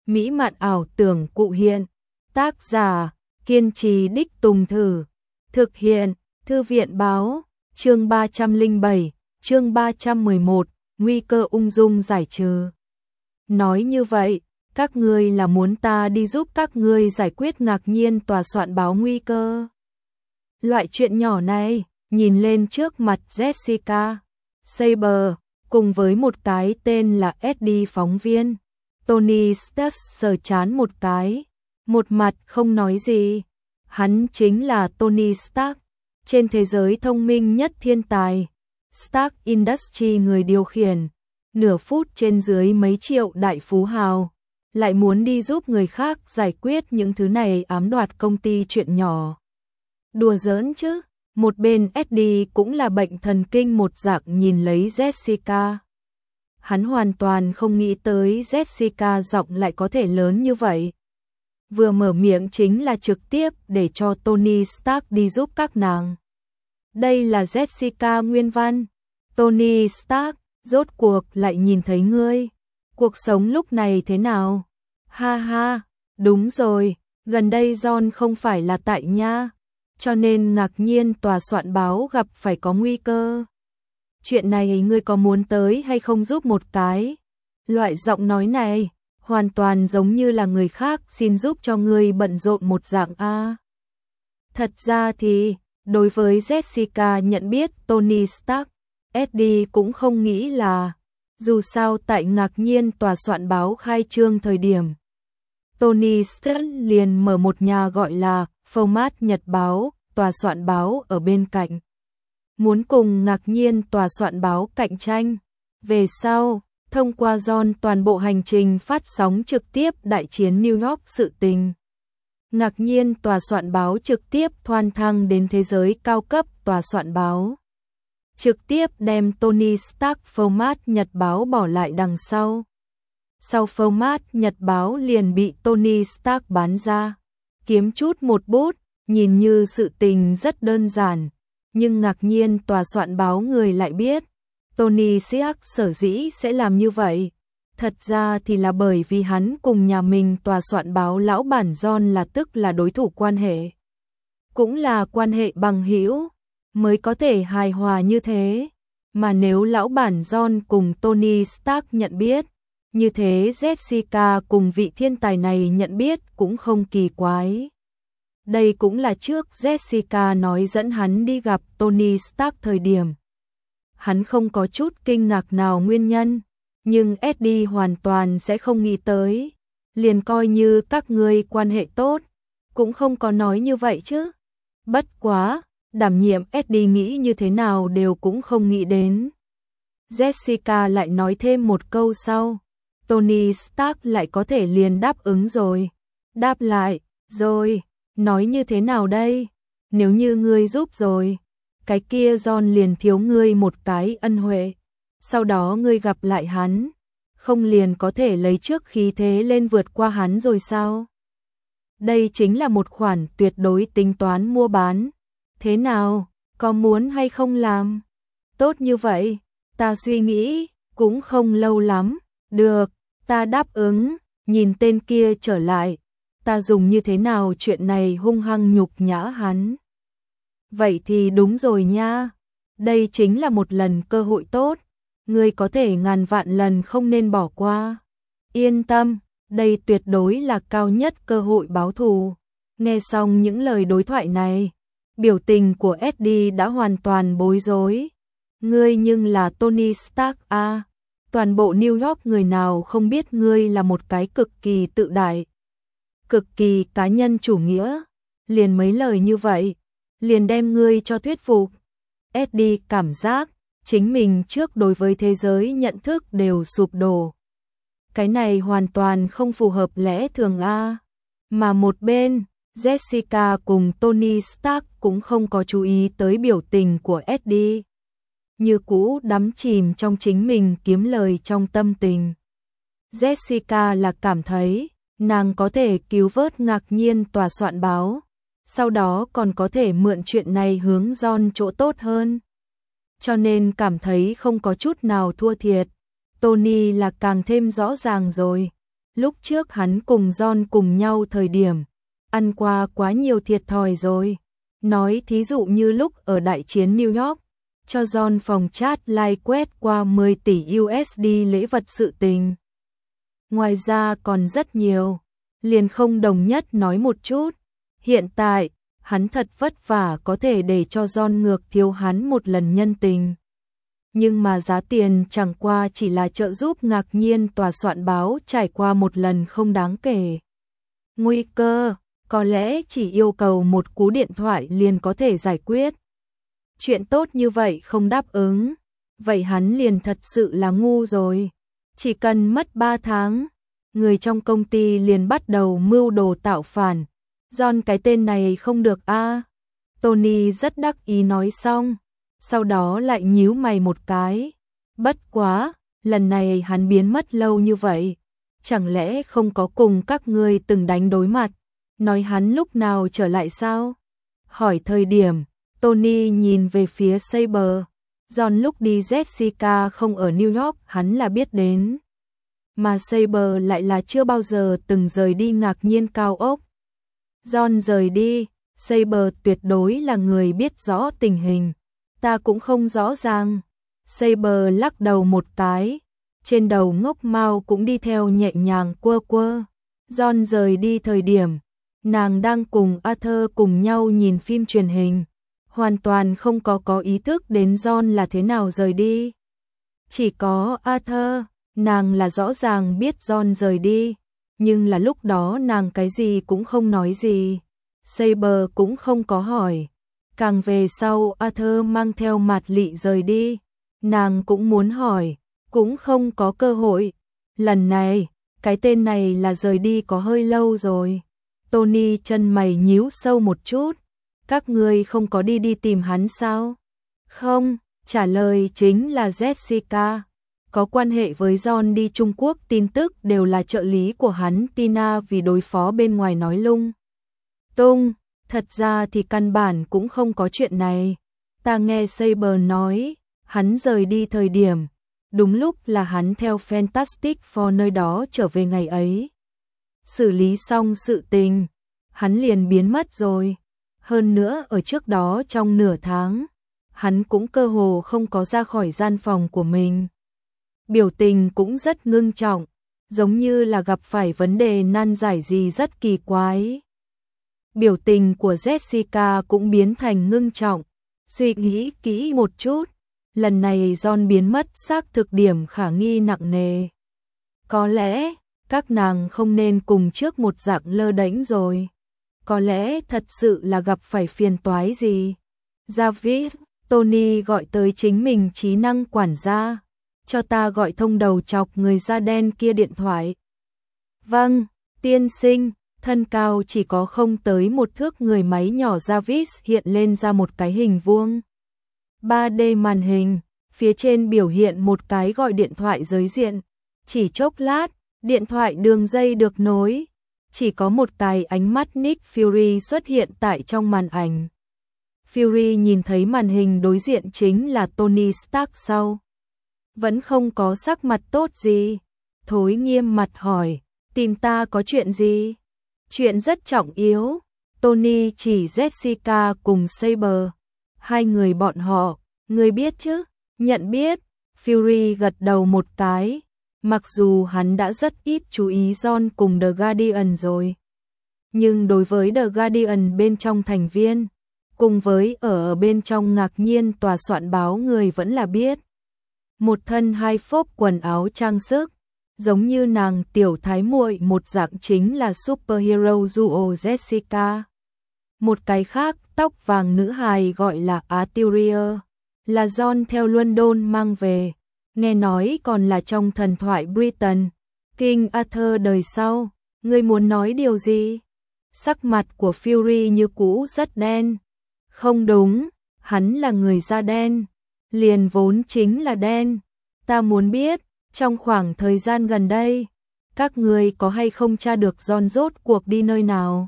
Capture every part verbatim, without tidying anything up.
mỹ mạn ảo tưởng cụ hiện. Tác giả, kiên trì đích tùng thử. Thực hiện, Thư viện báo, chương ba trăm lẻ bảy, chương ba trăm mười một, nguy cơ ung dung giải trừ. Nói như vậy, các ngươi là muốn ta đi giúp các ngươi giải quyết ngạc nhiên tòa soạn báo nguy cơ. Loại chuyện nhỏ này, nhìn lên trước mặt Jessica Saber, cùng với một cái tên là Eddie phóng viên. Tony Stark sờ chán một cái, một mặt không nói gì. Hắn chính là Tony Stark, trên thế giới thông minh nhất thiên tài. Stark Industries người điều khiển, nửa phút trên dưới mấy triệu đại phú hào, lại muốn đi giúp người khác giải quyết những thứ này ám đoạt công ty chuyện nhỏ. Đùa giỡn chứ, một bên Eddie cũng là bệnh thần kinh một dạng nhìn lấy Jessica. Hắn hoàn toàn không nghĩ tới Jessica giọng lại có thể lớn như vậy. Vừa mở miệng chính là trực tiếp để cho Tony Stark đi giúp các nàng. Đây là Jessica nguyên văn. Tony Stark, rốt cuộc lại nhìn thấy ngươi. Cuộc sống lúc này thế nào? Ha ha, đúng rồi, gần đây John không phải là tại nha, cho nên ngạc nhiên tòa soạn báo gặp phải có nguy cơ. Chuyện này ngươi có muốn tới hay không giúp một cái? Loại giọng nói này, hoàn toàn giống như là người khác xin giúp cho ngươi bận rộn một dạng a. Thật ra thì, đối với Jessica nhận biết Tony Stark, Eddie cũng không nghĩ là, dù sao tại ngạc nhiên tòa soạn báo khai trương thời điểm. Tony Stark liền mở một nhà gọi là Format Nhật báo, tòa soạn báo ở bên cạnh. Muốn cùng ngạc nhiên tòa soạn báo cạnh tranh. Về sau, thông qua John toàn bộ hành trình phát sóng trực tiếp đại chiến New York sự tình. Ngạc nhiên tòa soạn báo trực tiếp thoan thăng đến thế giới cao cấp tòa soạn báo. Trực tiếp đem Tony Stark Format Nhật báo bỏ lại đằng sau. Sau Format Nhật báo liền bị Tony Stark bán ra. Kiếm chút một bút, nhìn như sự tình rất đơn giản. Nhưng ngạc nhiên tòa soạn báo người lại biết. Tony Stark sở dĩ sẽ làm như vậy. Thật ra thì là bởi vì hắn cùng nhà mình tòa soạn báo lão bản John là tức là đối thủ quan hệ. Cũng là quan hệ bằng hữu mới có thể hài hòa như thế. Mà nếu lão bản John cùng Tony Stark nhận biết, như thế Jessica cùng vị thiên tài này nhận biết cũng không kỳ quái. Đây cũng là trước Jessica nói dẫn hắn đi gặp Tony Stark thời điểm. Hắn không có chút kinh ngạc nào nguyên nhân, nhưng Eddie hoàn toàn sẽ không nghĩ tới. Liền coi như các ngươi quan hệ tốt, cũng không có nói như vậy chứ. Bất quá, đảm nhiệm Eddie nghĩ như thế nào đều cũng không nghĩ đến. Jessica lại nói thêm một câu sau. Tony Stark lại có thể liền đáp ứng rồi. Đáp lại, rồi, nói như thế nào đây? Nếu như ngươi giúp rồi, cái kia John liền thiếu ngươi một cái ân huệ. Sau đó ngươi gặp lại hắn, không liền có thể lấy trước khí thế lên vượt qua hắn rồi sao? Đây chính là một khoản tuyệt đối tính toán mua bán. Thế nào, có muốn hay không làm? Tốt như vậy, ta suy nghĩ, cũng không lâu lắm. Được, ta đáp ứng, nhìn tên kia trở lại. Ta dùng như thế nào chuyện này hung hăng nhục nhã hắn. Vậy thì đúng rồi nha. Đây chính là một lần cơ hội tốt. Ngươi có thể ngàn vạn lần không nên bỏ qua. Yên tâm, đây tuyệt đối là cao nhất cơ hội báo thù. Nghe xong những lời đối thoại này, biểu tình của Eddie đã hoàn toàn bối rối. Ngươi nhưng là Tony Stark à? Toàn bộ New York người nào không biết ngươi là một cái cực kỳ tự đại, cực kỳ cá nhân chủ nghĩa. Liền mấy lời như vậy, liền đem ngươi cho thuyết phục. Eddie cảm giác chính mình trước đối với thế giới nhận thức đều sụp đổ. Cái này hoàn toàn không phù hợp lẽ thường a. Mà một bên, Jessica cùng Tony Stark cũng không có chú ý tới biểu tình của Eddie. Như cũ đắm chìm trong chính mình kiếm lời trong tâm tình. Jessica là cảm thấy nàng có thể cứu vớt ngạc nhiên tòa soạn báo, sau đó còn có thể mượn chuyện này hướng John chỗ tốt hơn. Cho nên cảm thấy không có chút nào thua thiệt. Tony là càng thêm rõ ràng rồi. Lúc trước hắn cùng John cùng nhau thời điểm, ăn qua quá nhiều thiệt thòi rồi. Nói thí dụ như lúc ở đại chiến New York, cho John phòng chat live quét qua mười tỷ u ét đê lễ vật sự tình. Ngoài ra còn rất nhiều, liền không đồng nhất nói một chút. Hiện tại, hắn thật vất vả có thể để cho John ngược thiếu hắn một lần nhân tình. Nhưng mà giá tiền chẳng qua chỉ là trợ giúp Ngạc Nhiên tòa soạn báo trải qua một lần không đáng kể. Nguy cơ, có lẽ chỉ yêu cầu một cú điện thoại liền có thể giải quyết. Chuyện tốt như vậy không đáp ứng, vậy hắn liền thật sự là ngu rồi. Chỉ cần mất ba tháng, người trong công ty liền bắt đầu mưu đồ tạo phản. John cái tên này không được a. À. Tony rất đắc ý nói xong, sau đó lại nhíu mày một cái. Bất quá, lần này hắn biến mất lâu như vậy, chẳng lẽ không có cùng các ngươi từng đánh đối mặt, nói hắn lúc nào trở lại sao? Hỏi thời điểm, Tony nhìn về phía Saber. John lúc đi Jessica không ở New York hắn là biết đến. Mà Saber lại là chưa bao giờ từng rời đi Ngạc Nhiên cao ốc. John rời đi, Saber tuyệt đối là người biết rõ tình hình. Ta cũng không rõ ràng. Saber lắc đầu một cái, trên đầu ngốc mao cũng đi theo nhẹ nhàng quơ quơ. John rời đi thời điểm, nàng đang cùng Arthur cùng nhau nhìn phim truyền hình, hoàn toàn không có có ý thức đến John là thế nào rời đi. Chỉ có Arthur, nàng là rõ ràng biết John rời đi, nhưng là lúc đó nàng cái gì cũng không nói gì. Saber cũng không có hỏi. Càng về sau Arthur mang theo Mạt Lị rời đi, nàng cũng muốn hỏi, cũng không có cơ hội. Lần này, cái tên này là rời đi có hơi lâu rồi. Tony chân mày nhíu sâu một chút. Các ngươi không có đi đi tìm hắn sao? Không, trả lời chính là Jessica. Có quan hệ với John đi Trung Quốc tin tức đều là trợ lý của hắn Tina vì đối phó bên ngoài nói lung tung. Thật ra thì căn bản cũng không có chuyện này. Ta nghe Saber nói, hắn rời đi thời điểm, đúng lúc là hắn theo Fantastic Four nơi đó trở về ngày ấy. Xử lý xong sự tình, hắn liền biến mất rồi. Hơn nữa ở trước đó trong nửa tháng, hắn cũng cơ hồ không có ra khỏi gian phòng của mình. Biểu tình cũng rất ngưng trọng, giống như là gặp phải vấn đề nan giải gì rất kỳ quái. Biểu tình của Jessica cũng biến thành ngưng trọng, suy nghĩ kỹ một chút, lần này John biến mất xác thực điểm khả nghi nặng nề. Có lẽ, các nàng không nên cùng trước một dạng lơ đễnh rồi. Có lẽ thật sự là gặp phải phiền toái gì. David, Tony gọi tới chính mình trí năng quản gia, cho ta gọi thông đầu chọc người da đen kia điện thoại. Vâng, tiên sinh. Thân cao chỉ có không tới một thước người máy nhỏ Jarvis hiện lên ra một cái hình vuông ba D màn hình, phía trên biểu hiện một cái gọi điện thoại giới diện. Chỉ chốc lát, điện thoại đường dây được nối, chỉ có một cái ánh mắt Nick Fury xuất hiện tại trong màn ảnh. Fury nhìn thấy màn hình đối diện chính là Tony Stark sau. Vẫn không có sắc mặt tốt gì, thối nghiêm mặt hỏi, tìm ta có chuyện gì? Chuyện rất trọng yếu. Tony chỉ Jessica cùng Saber. Hai người bọn họ, ngươi biết chứ? Nhận biết. Fury gật đầu một cái. Mặc dù hắn đã rất ít chú ý John cùng The Guardian rồi. Nhưng đối với The Guardian bên trong thành viên, cùng với ở bên trong Ngạc Nhiên tòa soạn báo người vẫn là biết. Một thân hai phốp quần áo trang sức, giống như nàng tiểu thái muội một dạng chính là superhero duo Jessica. Một cái khác, tóc vàng nữ hài gọi là Arthur, là John theo London mang về, nghe nói còn là trong thần thoại Britain, King Arthur đời sau. Ngươi muốn nói điều gì? Sắc mặt của Fury như cũ rất đen. Không đúng, hắn là người da đen, liền vốn chính là đen. Ta muốn biết, trong khoảng thời gian gần đây, các ngươi có hay không tra được John rốt cuộc đi nơi nào?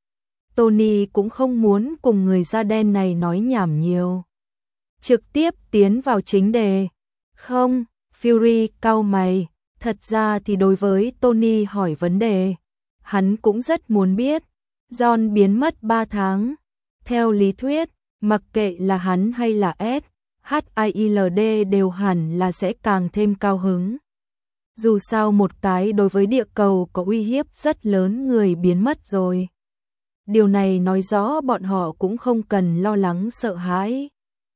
Tony cũng không muốn cùng người da đen này nói nhảm nhiều. Trực tiếp tiến vào chính đề. Không, Fury cau mày, Thật ra thì đối với Tony hỏi vấn đề, hắn cũng rất muốn biết. John biến mất ba tháng. Theo lý thuyết, mặc kệ là hắn hay là S, hát i lờ đê đều hẳn là sẽ càng thêm cao hứng. Dù sao một cái đối với địa cầu có uy hiếp rất lớn người biến mất rồi. Điều này nói rõ bọn họ cũng không cần lo lắng sợ hãi.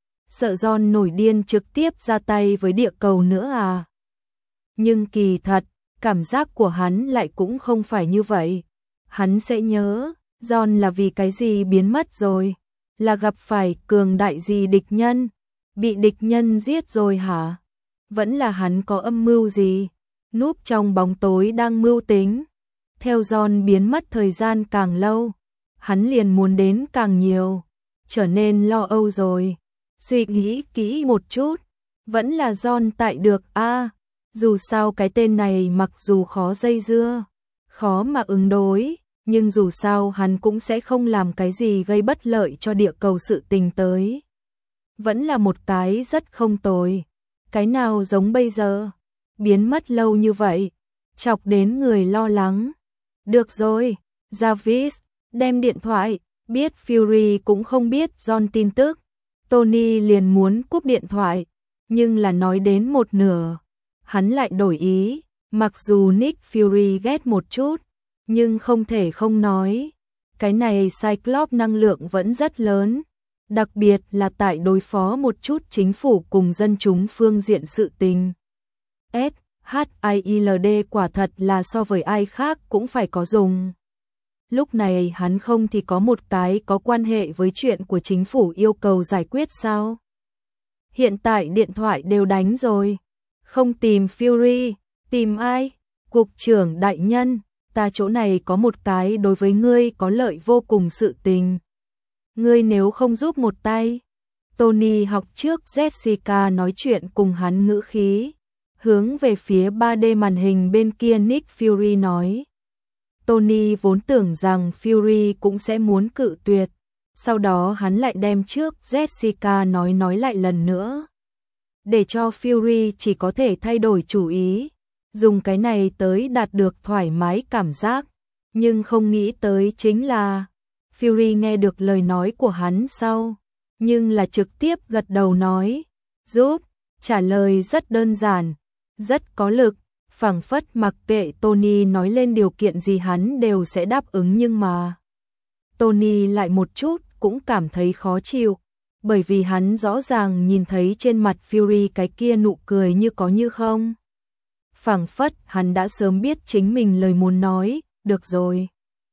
Sợ John nổi điên trực tiếp ra tay với địa cầu nữa à? Nhưng kỳ thật, cảm giác của hắn lại cũng không phải như vậy. Hắn sẽ nhớ, John là vì cái gì biến mất rồi? Là gặp phải cường đại gì địch nhân? Bị địch nhân giết rồi hả? Vẫn là hắn có âm mưu gì? Núp trong bóng tối đang mưu tính. Theo John biến mất thời gian càng lâu, hắn liền muốn đến càng nhiều, trở nên lo âu rồi. Suy nghĩ kỹ một chút, vẫn là John tại được a. À, dù sao cái tên này mặc dù khó dây dưa, khó mà ứng đối, nhưng dù sao hắn cũng sẽ không làm cái gì gây bất lợi cho địa cầu sự tình tới. Vẫn là một cái rất không tồi. Cái nào giống bây giờ, biến mất lâu như vậy, chọc đến người lo lắng. Được rồi, Jarvis, đem điện thoại, biết Fury cũng không biết John tin tức. Tony liền muốn cúp điện thoại, nhưng là nói đến một nửa, hắn lại đổi ý, mặc dù Nick Fury ghét một chút, nhưng không thể không nói. Cái này Cyclops năng lượng vẫn rất lớn, đặc biệt là tại đối phó một chút chính phủ cùng dân chúng phương diện sự tình. S, hát i lờ đê quả thật là so với ai khác cũng phải có dùng. Lúc này hắn không thì có một cái có quan hệ với chuyện của chính phủ yêu cầu giải quyết sao? Hiện tại điện thoại đều đánh rồi. Không tìm Fury, tìm ai? Cục trưởng đại nhân, ta chỗ này có một cái đối với ngươi có lợi vô cùng sự tình. Ngươi nếu không giúp một tay. Tony học trước Jessica nói chuyện cùng hắn ngữ khí, hướng về phía ba D màn hình bên kia Nick Fury nói. Tony vốn tưởng rằng Fury cũng sẽ muốn cự tuyệt, sau đó hắn lại đem trước Jessica nói nói lại lần nữa, để cho Fury chỉ có thể thay đổi chủ ý, dùng cái này tới đạt được thoải mái cảm giác, nhưng không nghĩ tới chính là Fury nghe được lời nói của hắn sau, nhưng là trực tiếp gật đầu nói, giúp, trả lời rất đơn giản, rất có lực. Phảng phất mặc kệ Tony nói lên điều kiện gì hắn đều sẽ đáp ứng, nhưng mà Tony lại một chút cũng cảm thấy khó chịu, bởi vì hắn rõ ràng nhìn thấy trên mặt Fury cái kia nụ cười như có như không. Phảng phất hắn đã sớm biết chính mình lời muốn nói, được rồi.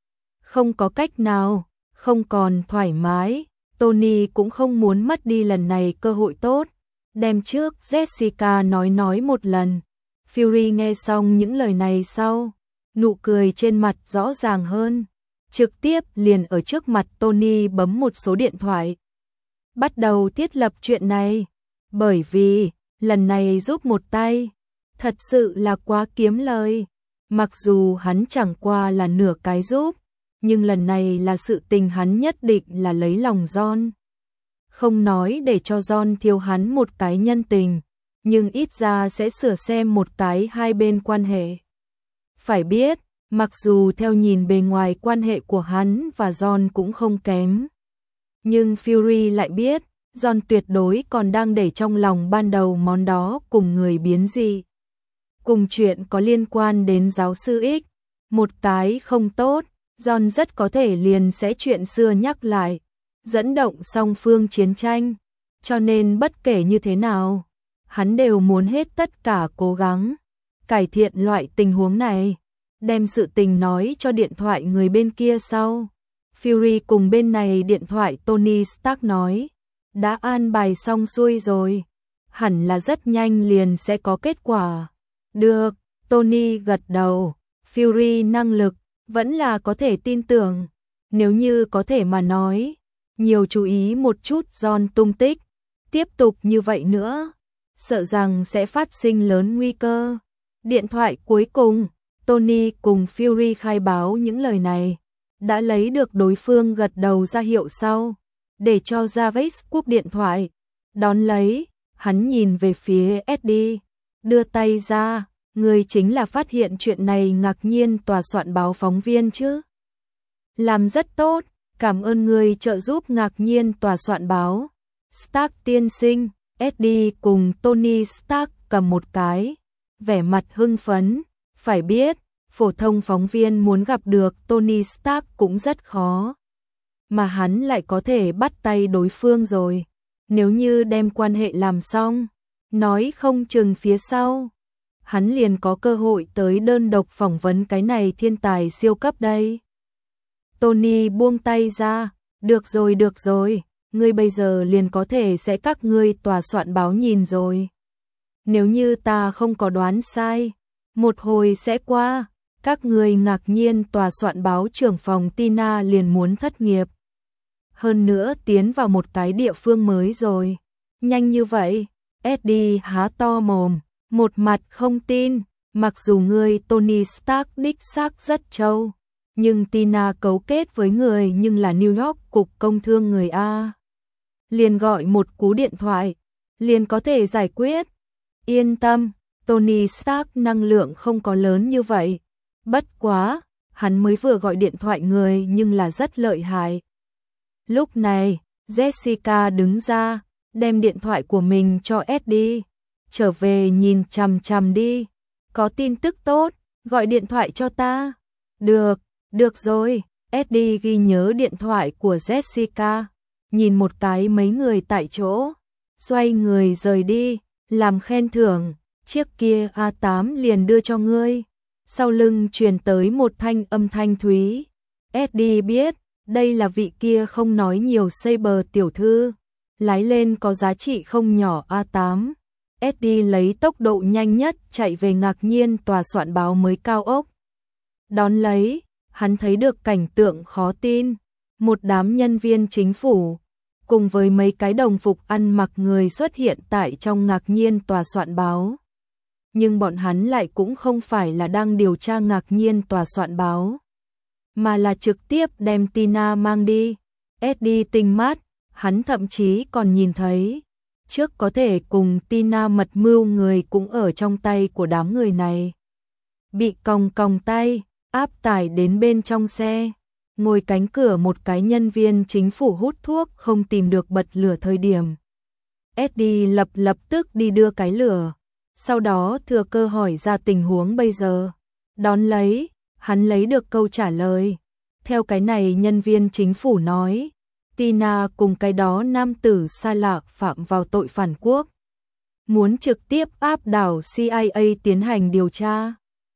Không có cách nào, không còn thoải mái, Tony cũng không muốn mất đi lần này cơ hội tốt, đem trước Jessica nói nói một lần. Fury nghe xong những lời này sau, nụ cười trên mặt rõ ràng hơn, trực tiếp liền ở trước mặt Tony bấm một số điện thoại. Bắt đầu thiết lập chuyện này, bởi vì, lần này giúp một tay, thật sự là quá kiếm lời. Mặc dù hắn chẳng qua là nửa cái giúp, nhưng lần này là sự tình hắn nhất định là lấy lòng John. Không nói để cho John thiếu hắn một cái nhân tình, nhưng ít ra sẽ sửa xem một cái hai bên quan hệ. Phải biết, mặc dù theo nhìn bề ngoài quan hệ của hắn và John cũng không kém, nhưng Fury lại biết, John tuyệt đối còn đang để trong lòng ban đầu món đó cùng người biến dị. Cùng chuyện có liên quan đến giáo sư X, một cái không tốt, John rất có thể liền sẽ chuyện xưa nhắc lại, dẫn động song phương chiến tranh, cho nên bất kể như thế nào, hắn đều muốn hết tất cả cố gắng cải thiện loại tình huống này, đem sự tình nói cho điện thoại người bên kia sau. Fury cùng bên này điện thoại Tony Stark nói, đã an bài xong xuôi rồi, hẳn là rất nhanh liền sẽ có kết quả. Được, Tony gật đầu, Fury năng lực vẫn là có thể tin tưởng, nếu như có thể mà nói, nhiều chú ý một chút John tung tích, tiếp tục như vậy nữa, sợ rằng sẽ phát sinh lớn nguy cơ. Điện thoại cuối cùng, Tony cùng Fury khai báo những lời này, đã lấy được đối phương gật đầu ra hiệu sau, để cho Jarvis cúp điện thoại. Đón lấy, hắn nhìn về phía Eddie, đưa tay ra, Ngươi chính là phát hiện chuyện này ngạc nhiên tòa soạn báo phóng viên chứ? Làm rất tốt, cảm ơn ngươi trợ giúp ngạc nhiên tòa soạn báo. Stark tiên sinh, Eddie cùng Tony Stark cầm một cái, vẻ mặt hưng phấn, phải biết, phổ thông phóng viên muốn gặp được Tony Stark cũng rất khó. Mà hắn lại có thể bắt tay đối phương rồi. Nếu như đem quan hệ làm xong, nói không chừng phía sau, hắn liền có cơ hội tới đơn độc phỏng vấn cái này thiên tài siêu cấp đây. Tony buông tay ra, được rồi được rồi, ngươi bây giờ liền có thể sẽ các ngươi tòa soạn báo nhìn rồi. Nếu như ta không có đoán sai, một hồi sẽ qua, các ngươi ngạc nhiên tòa soạn báo trưởng phòng Tina liền muốn thất nghiệp. Hơn nữa tiến vào một cái địa phương mới rồi. Nhanh như vậy, Eddie há to mồm, một mặt không tin, mặc dù ngươi Tony Stark đích xác rất trâu, nhưng Tina cấu kết với người nhưng là New York cục công thương người A. Liền gọi một cú điện thoại, liền có thể giải quyết. Yên tâm, Tony Stark năng lượng không có lớn như vậy. Bất quá, hắn mới vừa gọi điện thoại người nhưng là rất lợi hại. Lúc này, Jessica đứng ra, đem điện thoại của mình cho Eddie. Trở về nhìn chằm chằm đi. Có tin tức tốt, gọi điện thoại cho ta. Được, được rồi. Eddie ghi nhớ điện thoại của Jessica. Nhìn một cái mấy người tại chỗ. Xoay người rời đi, làm khen thưởng. Chiếc kia A tám liền đưa cho ngươi. Sau lưng truyền tới một thanh âm thanh thúy. Eddie biết, đây là vị kia không nói nhiều Saber tiểu thư. Lái lên có giá trị không nhỏ A tám. Eddie lấy tốc độ nhanh nhất chạy về ngạc nhiên tòa soạn báo mới cao ốc. Đón lấy, hắn thấy được cảnh tượng khó tin. Một đám nhân viên chính phủ, cùng với mấy cái đồng phục ăn mặc người xuất hiện tại trong ngạc nhiên tòa soạn báo. Nhưng bọn hắn lại cũng không phải là đang điều tra ngạc nhiên tòa soạn báo, mà là trực tiếp đem Tina mang đi. Eddie tinh mắt, hắn thậm chí còn nhìn thấy, trước có thể cùng Tina mật mưu người cũng ở trong tay của đám người này. Bị còng còng tay, áp tải đến bên trong xe, ngồi cánh cửa một cái nhân viên chính phủ hút thuốc không tìm được bật lửa thời điểm. Eddie lập lập tức đi đưa cái lửa, sau đó thừa cơ hỏi ra tình huống bây giờ. Đón lấy, hắn lấy được câu trả lời. Theo cái này nhân viên chính phủ nói, Tina cùng cái đó nam tử xa lạ phạm vào tội phản quốc. Muốn trực tiếp áp đảo C I A tiến hành điều tra.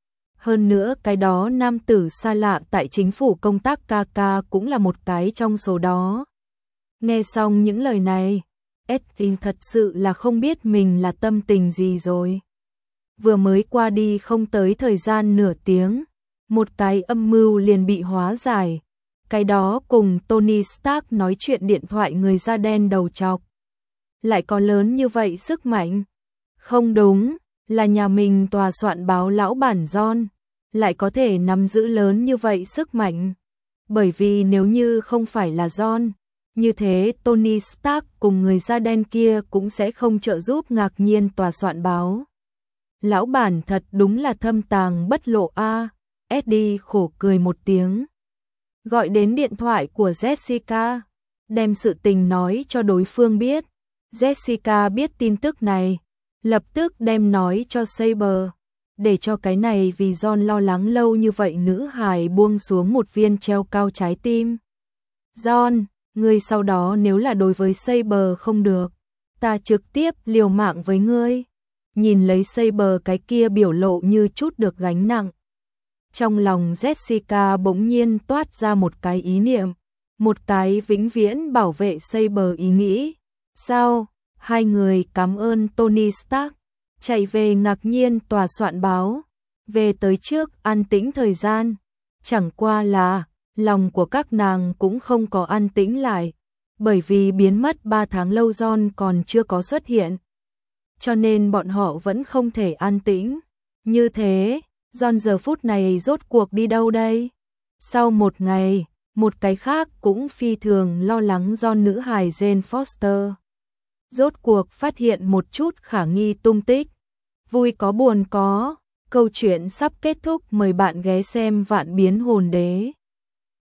Hơn nữa cái đó nam tử xa lạ tại chính phủ công tác ca ca cũng là một cái trong số đó. Nghe xong những lời này, Eddie thật sự là không biết mình là tâm tình gì rồi. Vừa mới qua đi không tới thời gian nửa tiếng, một cái âm mưu liền bị hóa giải. Cái đó cùng Tony Stark nói chuyện điện thoại người da đen đầu trọc. Lại có lớn như vậy sức mạnh. Không đúng, là nhà mình tòa soạn báo lão bản John, lại có thể nắm giữ lớn như vậy sức mạnh. Bởi vì nếu như không phải là John, như thế Tony Stark cùng người da đen kia cũng sẽ không trợ giúp ngạc nhiên tòa soạn báo. Lão bản thật đúng là thâm tàng bất lộ a. Eddie khổ cười một tiếng. Gọi đến điện thoại của Jessica, đem sự tình nói cho đối phương biết. Jessica biết tin tức này, lập tức đem nói cho Saber, để cho cái này vì John lo lắng lâu như vậy nữ hài buông xuống một viên treo cao trái tim. John, ngươi sau đó nếu là đối với Saber không được, ta trực tiếp liều mạng với ngươi. Nhìn lấy Saber cái kia biểu lộ như chút được gánh nặng. Trong lòng Jessica bỗng nhiên toát ra một cái ý niệm, một cái vĩnh viễn bảo vệ Saber ý nghĩ. Sao? Hai người cảm ơn Tony Stark, chạy về ngạc nhiên tòa soạn báo, về tới trước an tĩnh thời gian. Chẳng qua là, lòng của các nàng cũng không có an tĩnh lại, bởi vì biến mất ba tháng lâu John còn chưa có xuất hiện. Cho nên bọn họ vẫn không thể an tĩnh. Như thế, John giờ phút này rốt cuộc đi đâu đây? Sau một ngày, một cái khác cũng phi thường lo lắng John nữ hài Jane Foster. Rốt cuộc phát hiện một chút khả nghi tung tích. Vui có buồn có, Câu chuyện sắp kết thúc, mời bạn ghé xem Vạn Biến Hồn Đế.